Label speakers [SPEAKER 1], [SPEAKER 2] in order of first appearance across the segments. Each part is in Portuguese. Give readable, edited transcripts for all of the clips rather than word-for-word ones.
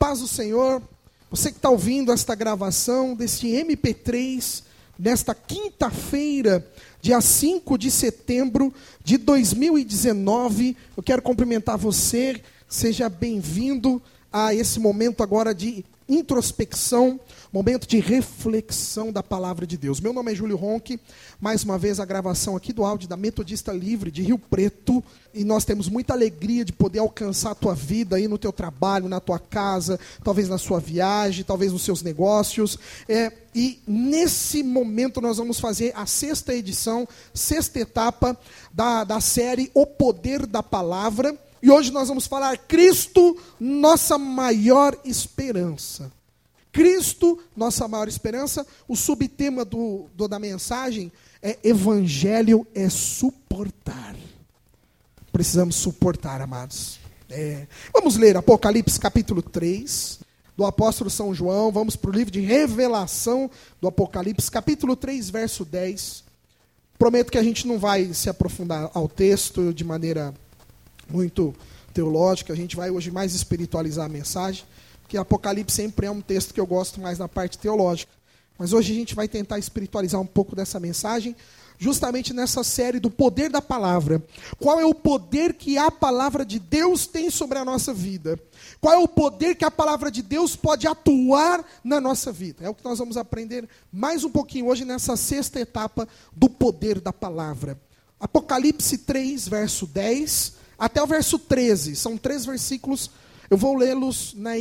[SPEAKER 1] paz do Senhor, você que está ouvindo esta gravação desse MP3, nesta quinta-feira, dia 5 de setembro de 2019, eu quero cumprimentar você, seja bem-vindo a esse momento agora de introspecção, momento de reflexão da palavra de Deus. Meu nome é Júlio Ronque, mais uma vez a gravação aqui do áudio da Metodista Livre de Rio Preto, e nós temos muita alegria de poder alcançar a tua vida aí no teu trabalho, na tua casa, talvez na sua viagem, talvez nos seus negócios, e nesse momento nós vamos fazer a sexta edição, sexta etapa da série O Poder da Palavra. E hoje nós vamos falar Cristo, nossa maior esperança. Cristo, nossa maior esperança. O subtema da mensagem é Evangelho é suportar. Precisamos suportar, amados. Vamos ler Apocalipse capítulo 3, do apóstolo São João. Vamos para o livro de revelação do Apocalipse, capítulo 3, verso 10. Prometo que a gente não vai se aprofundar ao texto de maneira muito teológica, a gente vai hoje mais espiritualizar a mensagem, porque Apocalipse sempre é um texto que eu gosto mais na parte teológica. Mas hoje a gente vai tentar espiritualizar um pouco dessa mensagem, justamente nessa série do poder da palavra. Qual é o poder que a palavra de Deus tem sobre a nossa vida? Qual é o poder que a palavra de Deus pode atuar na nossa vida? É o que nós vamos aprender mais um pouquinho hoje nessa sexta etapa do poder da palavra. Apocalipse 3, verso 10... até o verso 13, são 3 versículos, eu vou lê-los na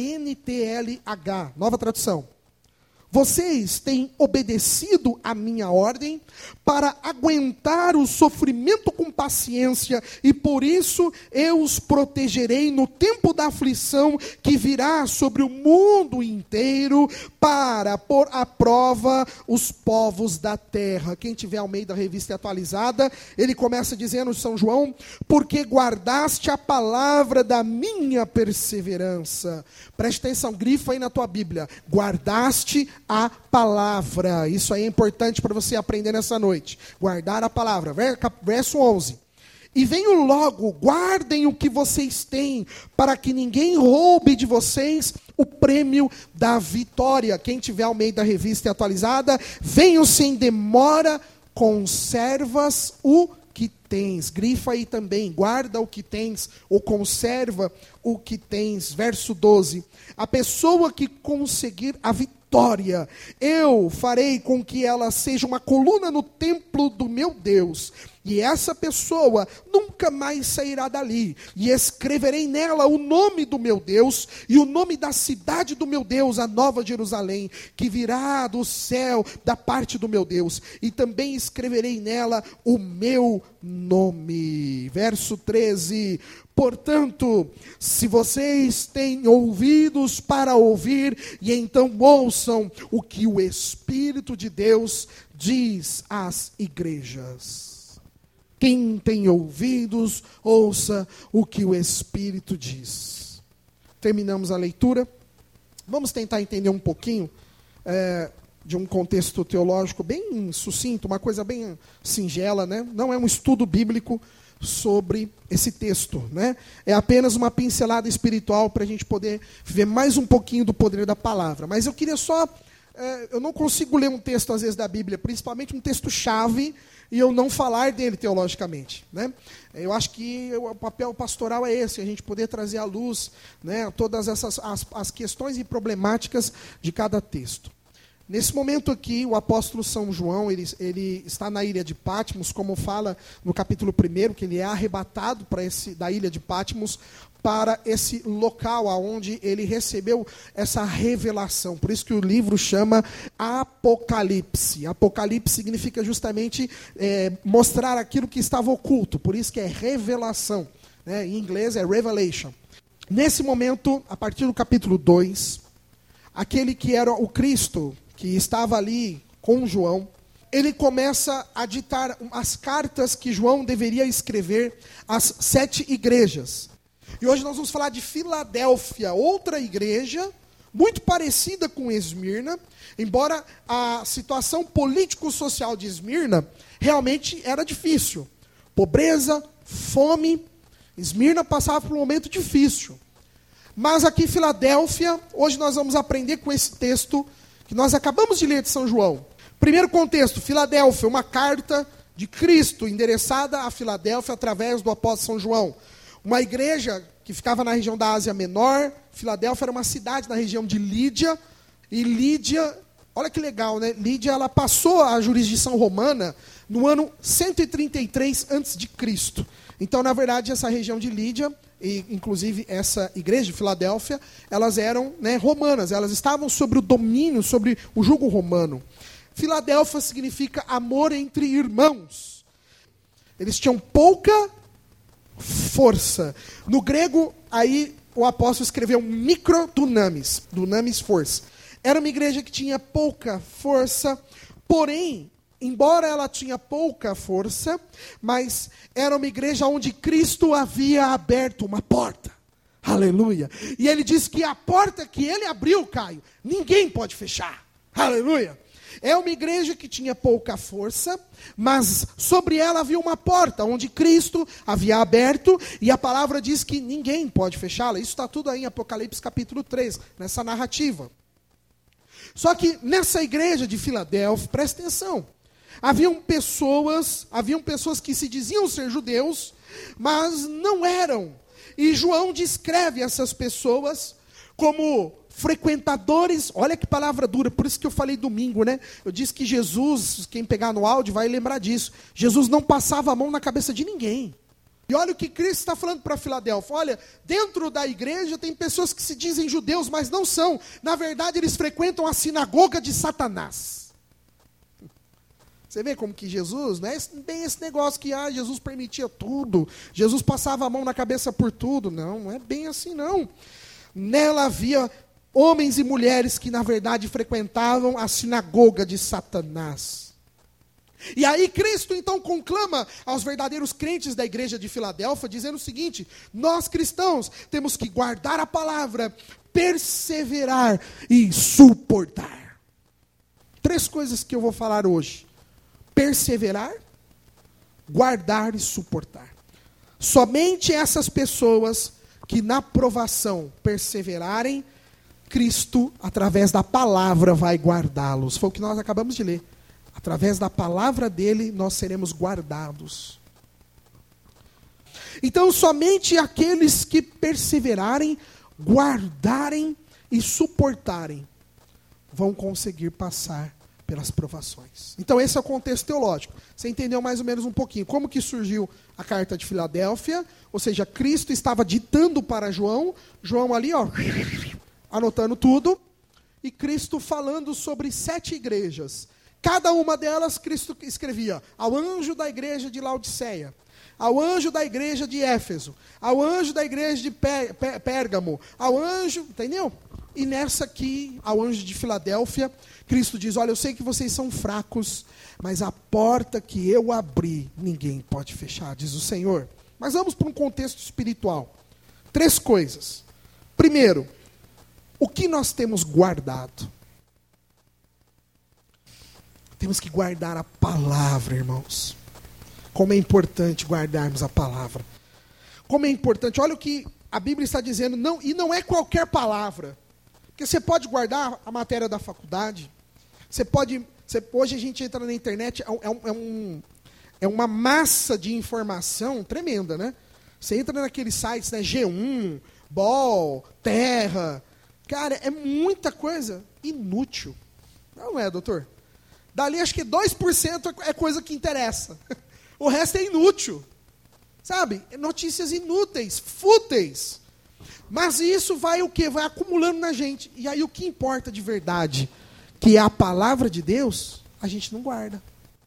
[SPEAKER 1] NTLH, nova tradução. Vocês têm obedecido a minha ordem para aguentar o sofrimento com paciência, e por isso eu os protegerei no tempo da aflição que virá sobre o mundo inteiro, para pôr à prova os povos da terra. Quem tiver Almeida Revista Atualizada, ele começa dizendo, São João, porque guardaste a palavra da minha perseverança. Preste atenção, grifa aí na tua Bíblia, guardaste a palavra. Isso aí é importante para você aprender nessa noite. Guardar a palavra. Verso 11. E venho logo, guardem o que vocês têm, para que ninguém roube de vocês o prêmio da vitória. Quem tiver Almeida Revista Atualizada, venham sem demora, conservas o que tens. Grifa aí também, guarda o que tens, ou conserva o que tens. Verso 12. A pessoa que conseguir a vitória, eu farei com que ela seja uma coluna no templo do meu Deus, e essa pessoa nunca mais sairá dali, e escreverei nela o nome do meu Deus, e o nome da cidade do meu Deus, a Nova Jerusalém, que virá do céu, da parte do meu Deus, e também escreverei nela o meu nome. Verso 13. Portanto, se vocês têm ouvidos para ouvir, e então ouçam o que o Espírito de Deus diz às igrejas. Quem tem ouvidos, ouça o que o Espírito diz. Terminamos a leitura. Vamos tentar entender um pouquinho de um contexto teológico bem sucinto, uma coisa bem singela, né? Não é um estudo bíblico sobre esse texto, né? É apenas uma pincelada espiritual para a gente poder ver mais um pouquinho do poder da palavra. Mas eu queria só, eu não consigo ler um texto às vezes da Bíblia, principalmente um texto-chave, e eu não falar dele teologicamente, né? Eu acho que o papel pastoral é esse, a gente poder trazer à luz, né, todas essas as questões e problemáticas de cada texto. Nesse momento aqui, o apóstolo São João, ele está na ilha de Patmos, como fala no capítulo 1, que ele é arrebatado da ilha de Patmos para esse local onde ele recebeu essa revelação. Por isso que o livro chama Apocalipse. Apocalipse significa justamente mostrar aquilo que estava oculto, por isso que é revelação, né? Em inglês é revelation. Nesse momento, a partir do capítulo 2, aquele que era o Cristo, que estava ali com João, ele começa a ditar as cartas que João deveria escrever às 7 igrejas. E hoje nós vamos falar de Filadélfia, outra igreja, muito parecida com Esmirna, embora a situação político-social de Esmirna realmente era difícil. Pobreza, fome, Esmirna passava por um momento difícil. Mas aqui em Filadélfia, hoje nós vamos aprender com esse texto que nós acabamos de ler de São João. Primeiro contexto, Filadélfia, uma carta de Cristo endereçada a Filadélfia através do apóstolo São João. Uma igreja que ficava na região da Ásia Menor. Filadélfia era uma cidade na região de Lídia. E Lídia, olha que legal, né? Lídia, ela passou a jurisdição romana no ano 133 a.C. Então, na verdade, essa região de Lídia, e inclusive essa igreja de Filadélfia, elas eram, né, romanas. Elas estavam sobre o domínio, sobre o jugo romano. Filadélfia significa amor entre irmãos. Eles tinham pouca força. No grego, aí o apóstolo escreveu microdunamis, dunamis força. Era uma igreja que tinha pouca força, porém, embora ela tinha pouca força, mas era uma igreja onde Cristo havia aberto uma porta. Aleluia. E ele diz que a porta que ele abriu, Caio, ninguém pode fechar. Aleluia. É uma igreja que tinha pouca força, mas sobre ela havia uma porta, onde Cristo havia aberto, e a palavra diz que ninguém pode fechá-la. Isso está tudo aí em Apocalipse capítulo 3, nessa narrativa. Só que nessa igreja de Filadélfia, presta atenção, haviam pessoas que se diziam ser judeus, mas não eram. E João descreve essas pessoas como frequentadores, olha que palavra dura, por isso que eu falei domingo, né? Eu disse que Jesus, quem pegar no áudio vai lembrar disso, Jesus não passava a mão na cabeça de ninguém. E olha o que Cristo está falando para Filadélfia, olha, dentro da igreja tem pessoas que se dizem judeus, mas não são. Na verdade, eles frequentam a sinagoga de Satanás. Você vê como que Jesus, não é bem esse negócio que Jesus permitia tudo, Jesus passava a mão na cabeça por tudo. Não, não é bem assim não. Nela havia homens e mulheres que, na verdade, frequentavam a sinagoga de Satanás. E aí Cristo, então, conclama aos verdadeiros crentes da igreja de Filadélfia, dizendo o seguinte: nós cristãos temos que guardar a palavra, perseverar e suportar. 3 coisas que eu vou falar hoje: perseverar, guardar e suportar. Somente essas pessoas que na provação perseverarem, Cristo, através da palavra, vai guardá-los. Foi o que nós acabamos de ler. Através da palavra dele, nós seremos guardados. Então, somente aqueles que perseverarem, guardarem e suportarem, vão conseguir passar pelas provações. Então, esse é o contexto teológico. Você entendeu mais ou menos um pouquinho como que surgiu a carta de Filadélfia? Ou seja, Cristo estava ditando para João, João ali, ó, anotando tudo, e Cristo falando sobre 7 igrejas. Cada uma delas, Cristo escrevia ao anjo da igreja de Laodiceia, ao anjo da igreja de Éfeso, ao anjo da igreja de Pérgamo, ao anjo, entendeu? E nessa aqui, ao anjo de Filadélfia, Cristo diz: olha, eu sei que vocês são fracos, mas a porta que eu abri, ninguém pode fechar, diz o Senhor. Mas vamos para um contexto espiritual. 3 coisas. Primeiro, o que nós temos guardado? Temos que guardar a palavra, irmãos. Como é importante guardarmos a palavra. Como é importante, olha o que a Bíblia está dizendo, não, e não é qualquer palavra. Porque você pode guardar a matéria da faculdade, hoje a gente entra na internet, é uma massa de informação tremenda, né? Você entra naqueles sites, né, G1, BOL, Terra, cara, é muita coisa inútil. Não é, doutor? Dali acho que 2% é coisa que interessa. O resto é inútil. Sabe? Notícias inúteis, fúteis. Mas isso vai o quê? Vai acumulando na gente. E aí o que importa de verdade, que é a palavra de Deus, a gente não guarda.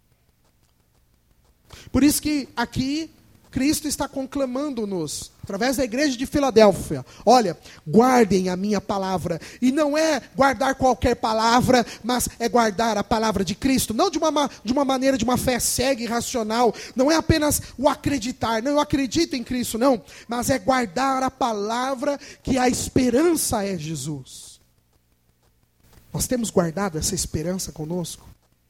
[SPEAKER 1] Por isso que aqui Cristo está conclamando-nos, através da igreja de Filadélfia: olha, guardem a minha palavra. E não é guardar qualquer palavra, mas é guardar a palavra de Cristo. Não de uma maneira de uma fé cega e irracional. Não é apenas o acreditar. Não, eu acredito em Cristo, não. Mas é guardar a palavra, que a esperança é Jesus. Nós temos guardado essa esperança conosco?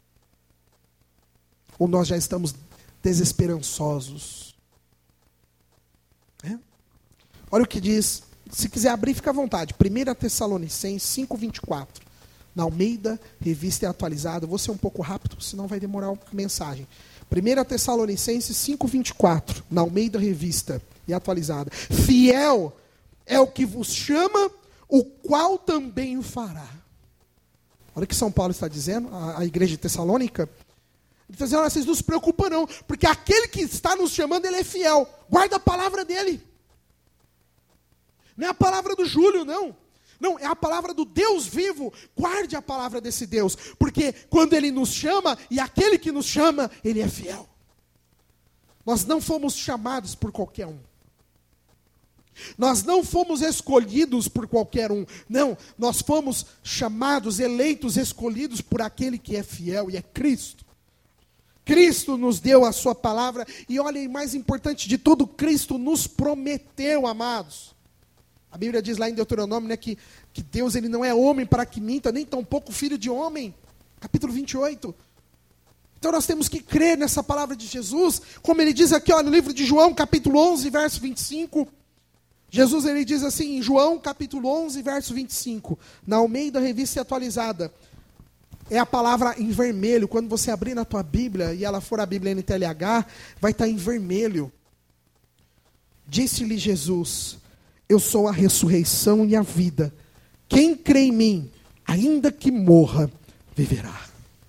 [SPEAKER 1] Ou nós já estamos desesperançosos? Olha o que diz Se quiser abrir, fica à vontade. 1 Tessalonicenses 5:24. Na Almeida, revista e atualizada. Eu vou ser um pouco rápido, senão vai demorar a mensagem. 1 Tessalonicenses 5:24. Na Almeida, revista e atualizada. Fiel é o que vos chama, o qual também o fará. Olha o que São Paulo está dizendo, a igreja de Tessalônica. Ele está dizendo, vocês não se preocupam não, porque aquele que está nos chamando, ele é fiel. Guarda a palavra dele. Não é a palavra do Júlio, não. Não, é a palavra do Deus vivo. Guarde a palavra desse Deus. Porque quando Ele nos chama, e aquele que nos chama, Ele é fiel. Nós não fomos chamados por qualquer um. Nós não fomos escolhidos por qualquer um. Não, nós fomos chamados, eleitos, escolhidos por aquele que é fiel, e é Cristo. Cristo nos deu a sua palavra. E olhem, mais importante de tudo, Cristo nos prometeu, amados. A Bíblia diz lá em Deuteronômio, né, que Deus ele não é homem para que minta, nem tampouco filho de homem. Capítulo 28. Então nós temos que crer nessa palavra de Jesus. Como ele diz aqui, ó, no livro de João, capítulo 11, verso 25. Jesus ele diz assim, em João, capítulo 11, verso 25. Na Almeida, revista atualizada. É a palavra em vermelho. Quando você abrir na tua Bíblia, e ela for a Bíblia NTLH, vai estar em vermelho. Disse-lhe Jesus: eu sou a ressurreição e a vida. Quem crê em mim, ainda que morra, viverá.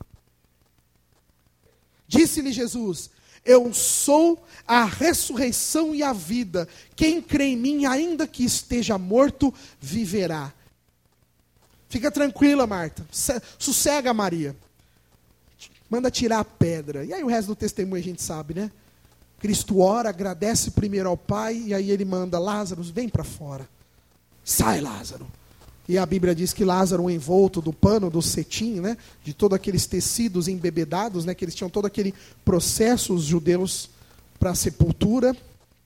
[SPEAKER 1] Disse-lhe Jesus: eu sou a ressurreição e a vida. Quem crê em mim, ainda que esteja morto, viverá. Fica tranquila, Marta. Sossega, Maria. Manda tirar a pedra. E aí o resto do testemunho a gente sabe, né? Cristo ora, agradece primeiro ao Pai, e aí ele manda, Lázaro, vem para fora. Sai, Lázaro. E a Bíblia diz que Lázaro, envolto do pano, do cetim, né, de todos aqueles tecidos embebedados, né, que eles tinham todo aquele processo, os judeus, para a sepultura.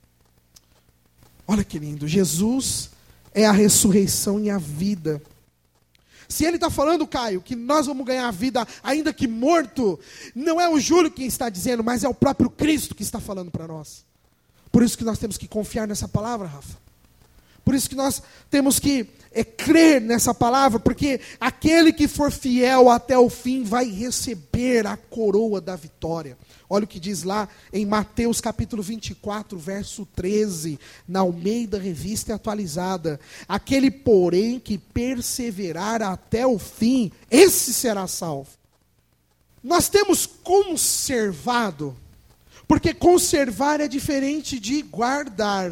[SPEAKER 1] Olha que lindo. Jesus é a ressurreição e a vida. Se ele está falando, Caio, que nós vamos ganhar a vida ainda que morto, não é o Júlio quem está dizendo, mas é o próprio Cristo que está falando para nós. Por isso que nós temos que confiar nessa palavra, Rafa. Por isso que nós temos que crer nessa palavra, porque aquele que for fiel até o fim vai receber a coroa da vitória. Olha o que diz lá em Mateus capítulo 24, verso 13, na Almeida Revista Atualizada. Aquele, porém, que perseverar até o fim, esse será salvo. Nós temos conservado, porque conservar é diferente de guardar.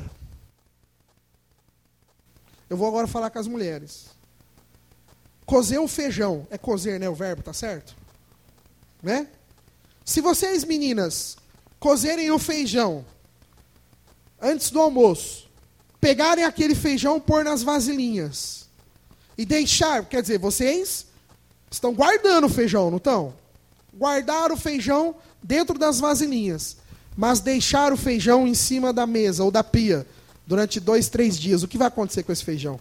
[SPEAKER 1] Eu vou agora falar com as mulheres. Cozer o feijão. É cozer, né? O verbo, tá certo? Né? Se vocês, meninas, cozerem o feijão antes do almoço, pegarem aquele feijão, pôr nas vasilhinhas e deixar, quer dizer, vocês estão guardando o feijão, não estão? Guardar o feijão dentro das vasilhinhas, mas deixar o feijão em cima da mesa ou da pia durante 2, 3 dias, o que vai acontecer com esse feijão?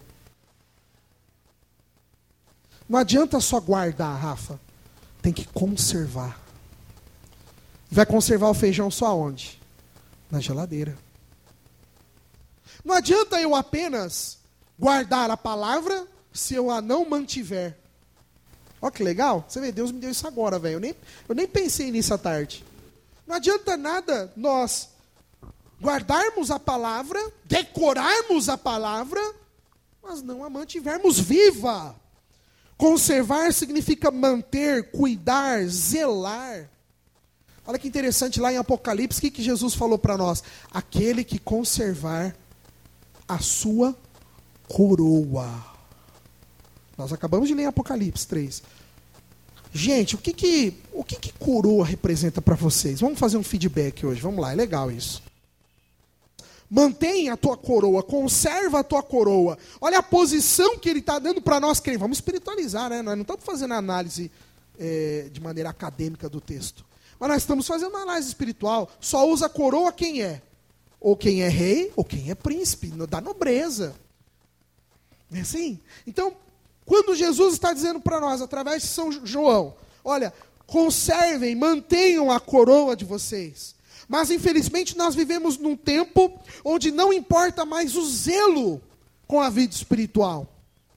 [SPEAKER 1] Não adianta só guardar, Rafa. Tem que conservar. Vai conservar o feijão só onde? Na geladeira. Não adianta eu apenas guardar a palavra se eu a não mantiver. Olha que legal. Você vê, Deus me deu isso agora, velho. Eu nem pensei nisso à tarde. Não adianta nada nós guardarmos a palavra, decorarmos a palavra, mas não a mantivermos viva. Conservar significa manter, cuidar, zelar. Olha que interessante, lá em Apocalipse, o que Jesus falou para nós? Aquele que conservar a sua coroa. Nós acabamos de ler em Apocalipse 3. Gente, o que coroa representa para vocês? Vamos fazer um feedback hoje, vamos lá, é legal isso. Mantenha a tua coroa, conserva a tua coroa. Olha a posição que ele está dando para nós crentes. Vamos espiritualizar, né? Nós não estamos fazendo análise de maneira acadêmica do texto. Mas nós estamos fazendo uma análise espiritual. Só usa coroa quem é. Ou quem é rei, ou quem é príncipe, da nobreza. Não é assim? Então, quando Jesus está dizendo para nós, através de São João, olha, conservem, mantenham a coroa de vocês. Mas, infelizmente, nós vivemos num tempo onde não importa mais o zelo com a vida espiritual?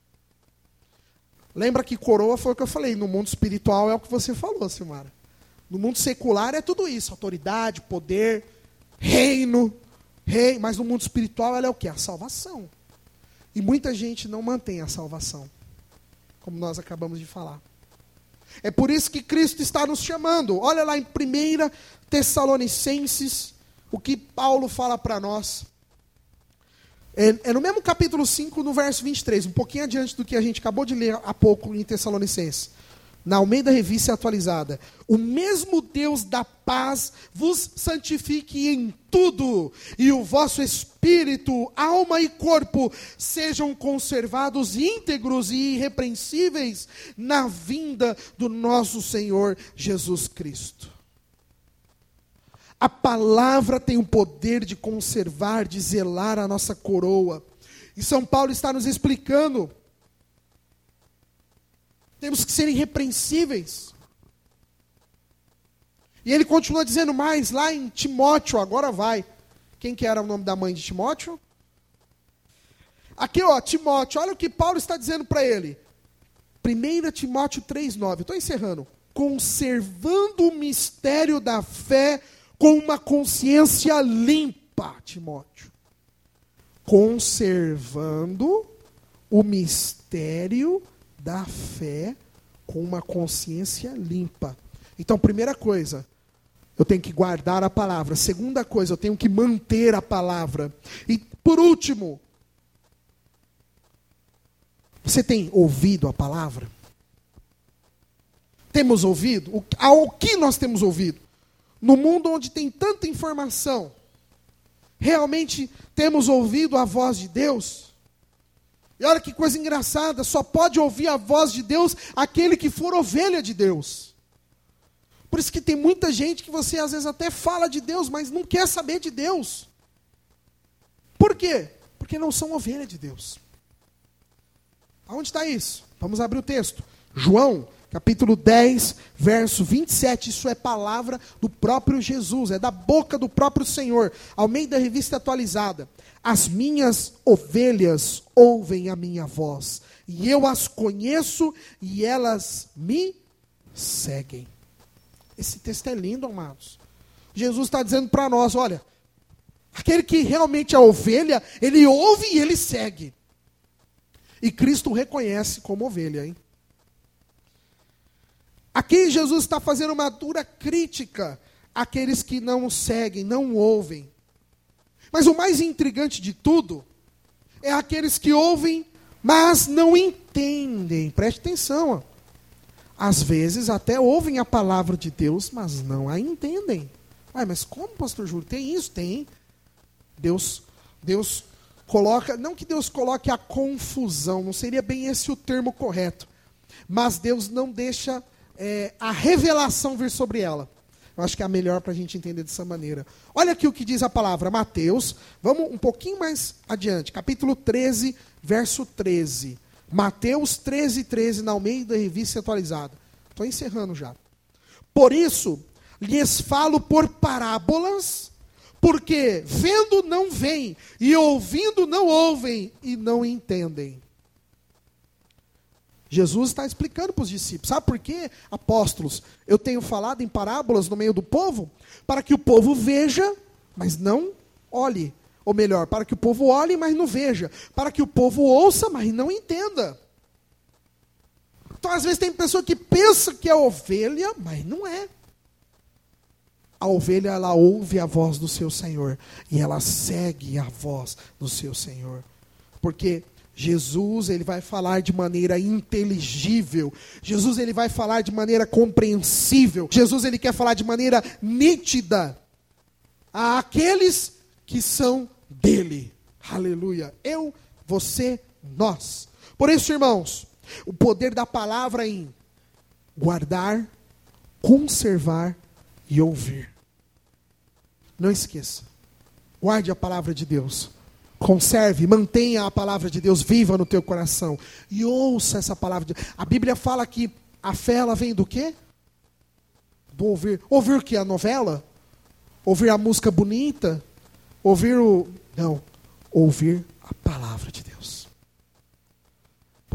[SPEAKER 1] Lembra que coroa foi o que eu falei, no mundo espiritual é o que você falou, Silmara. No mundo secular é tudo isso, autoridade, poder, reino, rei, mas no mundo espiritual ela é o quê? A salvação. E muita gente não mantém a salvação, como nós acabamos de falar. É por isso que Cristo está nos chamando. Olha lá em 1 Tessalonicenses, o que Paulo fala para nós. É no mesmo capítulo 5, no verso 23, um pouquinho adiante do que a gente acabou de ler há pouco em Tessalonicenses. Na Almeida Revista Atualizada. O mesmo Deus da paz vos santifique em tudo, e o vosso espírito, alma e corpo sejam conservados íntegros e irrepreensíveis na vinda do nosso Senhor Jesus Cristo. A palavra tem o poder de conservar, de zelar a nossa coroa. E São Paulo está nos explicando. Temos que ser irrepreensíveis. E ele continua dizendo mais, lá em Timóteo, agora vai. Quem que era o nome da mãe de Timóteo? Aqui, ó, Timóteo, olha o que Paulo está dizendo para ele. 1 Timóteo 3,9, estou encerrando. Conservando o mistério da fé com uma consciência limpa, Timóteo. Conservando o mistério da fé com uma consciência limpa. Então, primeira coisa, eu tenho que guardar a palavra. Segunda coisa, eu tenho que manter a palavra. E, por último, você tem ouvido a palavra? Temos ouvido? Ao que nós temos ouvido? No mundo onde tem tanta informação, realmente temos ouvido a voz de Deus? E olha que coisa engraçada, só pode ouvir a voz de Deus aquele que for ovelha de Deus. Por isso que tem muita gente que você às vezes até fala de Deus, mas não quer saber de Deus. Por quê? Porque não são ovelha de Deus. Aonde está isso? Vamos abrir o texto. João, capítulo 10, verso 27. Isso é palavra do próprio Jesus, é da boca do próprio Senhor. Almeida Revista Atualizada. As minhas ovelhas ouvem a minha voz, e eu as conheço, e elas me seguem. Esse texto é lindo, amados. Jesus está dizendo para nós, olha, aquele que realmente é ovelha, ele ouve e ele segue. E Cristo o reconhece como ovelha, hein? Aqui Jesus está fazendo uma dura crítica àqueles que não seguem, não ouvem. Mas o mais intrigante de tudo é aqueles que ouvem, mas não entendem. Preste atenção. Ó. Às vezes até ouvem a palavra de Deus, mas não a entendem. Ué, mas como, pastor Júlio? Tem isso? Tem. Deus coloca, não que Deus coloque a confusão, não seria bem esse o termo correto. Mas Deus não deixa a revelação vir sobre ela. Eu acho que é melhor para a gente entender dessa maneira. Olha aqui o que diz a palavra, Mateus. Vamos um pouquinho mais adiante. Capítulo 13, verso 13. Mateus 13, 13, na Almeida Revista Atualizada. Estou encerrando já. Por isso, lhes falo por parábolas, porque vendo não veem, e ouvindo não ouvem, e não entendem. Jesus está explicando para os discípulos. Sabe por quê, apóstolos? Eu tenho falado em parábolas no meio do povo, para que o povo veja, mas não olhe. Ou melhor, para que o povo olhe, mas não veja. Para que o povo ouça, mas não entenda. Então, às vezes, tem pessoa que pensa que é ovelha, mas não é. A ovelha, ela ouve a voz do seu Senhor. E ela segue a voz do seu Senhor. Porque Jesus, ele vai falar de maneira inteligível. Jesus, ele vai falar de maneira compreensível. Jesus, ele quer falar de maneira nítida àqueles que são dele. Aleluia. Eu, você, nós. Por isso, irmãos, o poder da palavra em guardar, conservar e ouvir. Não esqueça. Guarde a palavra de Deus. Conserve, mantenha a palavra de Deus viva no teu coração. E ouça essa palavra de Deus. A Bíblia fala que a fé, ela vem do quê? Do ouvir. Ouvir o quê? A novela? Ouvir a música bonita? Ouvir o... Não. Ouvir a palavra de Deus.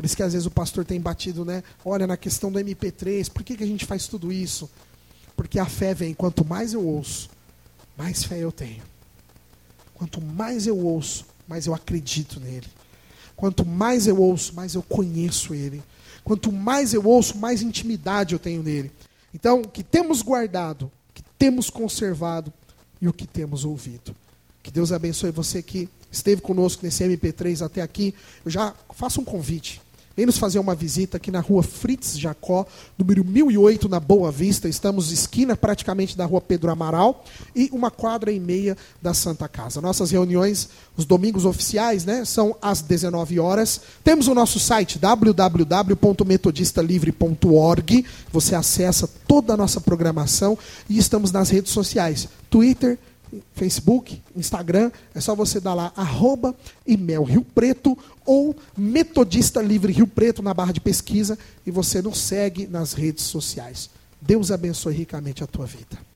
[SPEAKER 1] Por isso que às vezes o pastor tem batido, né? Olha, na questão do MP3, por que a gente faz tudo isso? Porque a fé vem, quanto mais eu ouço, mais fé eu tenho. Quanto mais eu ouço, mais eu acredito nele. Quanto mais eu ouço, mais eu conheço ele. Quanto mais eu ouço, mais intimidade eu tenho nele. Então, o que temos guardado, o que temos conservado e o que temos ouvido. Que Deus abençoe você que esteve conosco nesse MP3 até aqui. Eu já faço um convite. Vem nos fazer uma visita aqui na rua Fritz Jacó, número 1008, na Boa Vista. Estamos esquina praticamente da rua Pedro Amaral e uma quadra e meia da Santa Casa. Nossas reuniões, os domingos oficiais, né, são às 19 horas. Temos o nosso site, www.metodistalivre.org. Você acessa toda a nossa programação e estamos nas redes sociais, Twitter, Facebook, Instagram, é só você dar lá @IMEL Rio Preto ou Metodista Livre Rio Preto na barra de pesquisa e você nos segue nas redes sociais. Deus abençoe ricamente a tua vida.